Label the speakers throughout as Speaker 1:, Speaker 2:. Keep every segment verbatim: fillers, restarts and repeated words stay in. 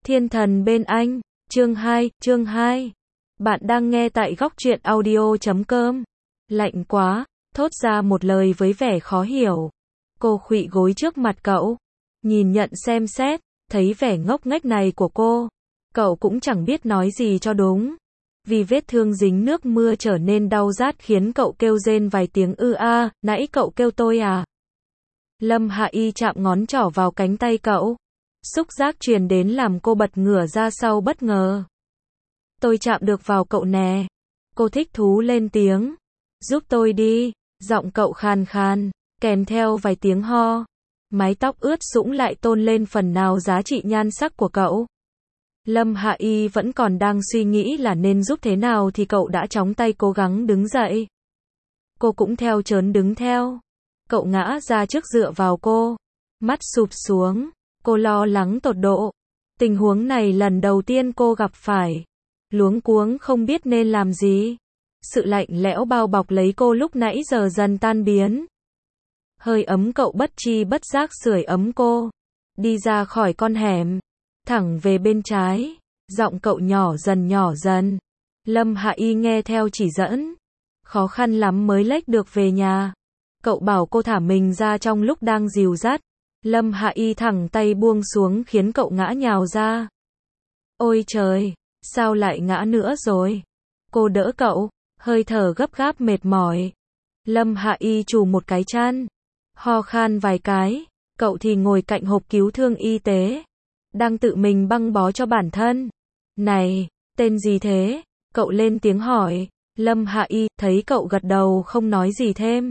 Speaker 1: Thiên thần bên anh, chương hai, chương hai. Bạn đang nghe tại góc truyện audio chấm com. Lạnh quá, thốt ra một lời với vẻ khó hiểu. Cô khuỵu gối trước mặt cậu, nhìn nhận xem xét, thấy vẻ ngốc nghếch này của cô. Cậu cũng chẳng biết nói gì cho đúng. Vì vết thương dính nước mưa trở nên đau rát khiến cậu kêu rên vài tiếng ư a, nãy cậu kêu tôi à? Lâm Hạ Y chạm ngón trỏ vào cánh tay cậu. Xúc giác truyền đến làm cô bật ngửa ra sau bất ngờ. Tôi chạm được vào cậu nè. Cô thích thú lên tiếng. Giúp tôi đi. Giọng cậu khàn khàn, kèm theo vài tiếng ho. Mái tóc ướt sũng lại tôn lên phần nào giá trị nhan sắc của cậu. Lâm Hạ Y vẫn còn đang suy nghĩ là nên giúp thế nào thì cậu đã chóng tay cố gắng đứng dậy. Cô cũng theo chớn đứng theo. Cậu ngã ra trước dựa vào cô. Mắt sụp xuống. Cô lo lắng tột độ. Tình huống này lần đầu tiên cô gặp phải. Luống cuống không biết nên làm gì. Sự lạnh lẽo bao bọc lấy cô lúc nãy giờ dần tan biến. Hơi ấm cậu bất tri bất giác sưởi ấm cô. Đi ra khỏi con hẻm. Thẳng về bên trái. Giọng cậu nhỏ dần nhỏ dần. Lâm Hạ Y nghe theo chỉ dẫn. Khó khăn lắm mới lách được về nhà. Cậu bảo cô thả mình ra trong lúc đang dìu dắt. Lâm Hạ Y thẳng tay buông xuống khiến cậu ngã nhào ra. Ôi trời, sao lại ngã nữa rồi? Cô đỡ cậu, hơi thở gấp gáp mệt mỏi. Lâm Hạ Y chù một cái chăn, ho khan vài cái, cậu thì ngồi cạnh hộp cứu thương y tế, đang tự mình băng bó cho bản thân. Này, tên gì thế? Cậu lên tiếng hỏi. Lâm Hạ Y thấy cậu gật đầu không nói gì thêm.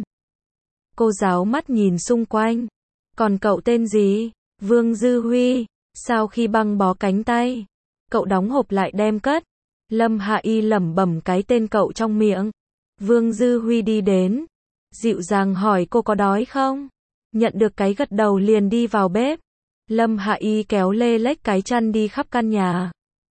Speaker 1: Cô ráo mắt nhìn xung quanh. Còn cậu tên gì? Vương Dư Huy. Sau khi băng bó cánh tay, cậu đóng hộp lại đem cất. Lâm Hạ Y lẩm bẩm cái tên cậu trong miệng. Vương Dư Huy đi đến, dịu dàng hỏi cô có đói không? Nhận được cái gật đầu liền đi vào bếp. Lâm Hạ Y kéo lê lếch cái chăn đi khắp căn nhà.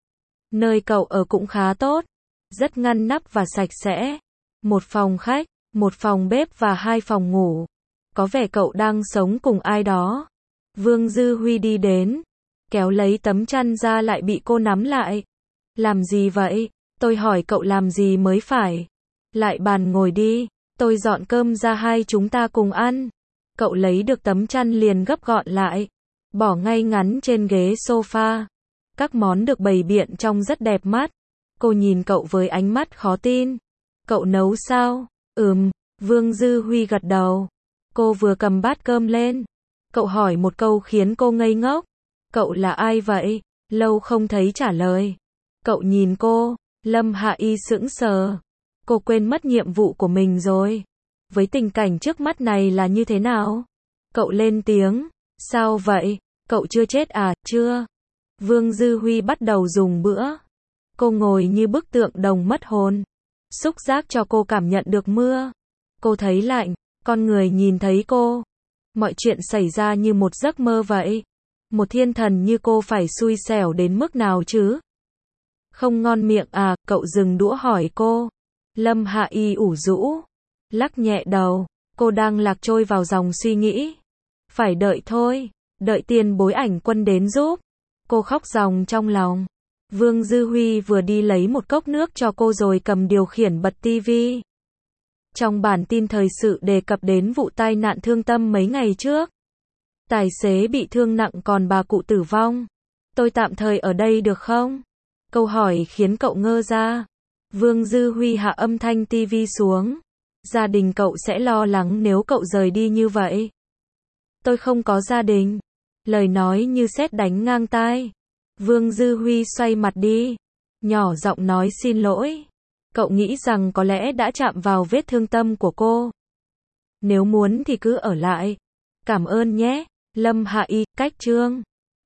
Speaker 1: Nơi cậu ở cũng khá tốt, rất ngăn nắp và sạch sẽ. Một phòng khách, một phòng bếp và hai phòng ngủ. Có vẻ cậu đang sống cùng ai đó. Vương Dư Huy đi đến, kéo lấy tấm chăn ra lại bị cô nắm lại. Làm gì vậy? Tôi hỏi cậu làm gì mới phải. Lại bàn ngồi đi, tôi dọn cơm ra hai chúng ta cùng ăn. Cậu lấy được tấm chăn liền gấp gọn lại, bỏ ngay ngắn trên ghế sofa. Các món được bày biện trông rất đẹp mắt. Cô nhìn cậu với ánh mắt khó tin. Cậu nấu sao? Ừm, Vương Dư Huy gật đầu. Cô vừa cầm bát cơm lên. Cậu hỏi một câu khiến cô ngây ngốc. Cậu là ai vậy? Lâu không thấy trả lời. Cậu nhìn cô. Lâm Hạ Y sững sờ. Cô quên mất nhiệm vụ của mình rồi. Với tình cảnh trước mắt này là như thế nào? Cậu lên tiếng. Sao vậy? Cậu chưa chết à? Chưa. Vương Dư Huy bắt đầu dùng bữa. Cô ngồi như bức tượng đồng mất hồn. Xúc giác cho cô cảm nhận được mưa. Cô thấy lạnh. Con người nhìn thấy cô. Mọi chuyện xảy ra như một giấc mơ vậy. Một thiên thần như cô phải xui xẻo đến mức nào chứ? Không ngon miệng à? Cậu dừng đũa hỏi cô. Lâm Hạ Y ủ rũ, lắc nhẹ đầu. Cô đang lạc trôi vào dòng suy nghĩ. Phải đợi thôi. Đợi tiền bối ảnh quân đến giúp. Cô khóc ròng trong lòng. Vương Dư Huy vừa đi lấy một cốc nước cho cô rồi cầm điều khiển bật tivi. Trong bản tin thời sự đề cập đến vụ tai nạn thương tâm mấy ngày trước. Tài xế bị thương nặng còn bà cụ tử vong. Tôi tạm thời ở đây được không? Câu hỏi khiến cậu ngơ ra. Vương Dư Huy hạ âm thanh tivi xuống. Gia đình cậu sẽ lo lắng nếu cậu rời đi như vậy. Tôi không có gia đình. Lời nói như sét đánh ngang tai. Vương Dư Huy xoay mặt đi. Nhỏ giọng nói xin lỗi. Cậu nghĩ rằng có lẽ đã chạm vào vết thương tâm của cô. Nếu muốn thì cứ ở lại. Cảm ơn nhé. Lâm Hạ Y, cách chương.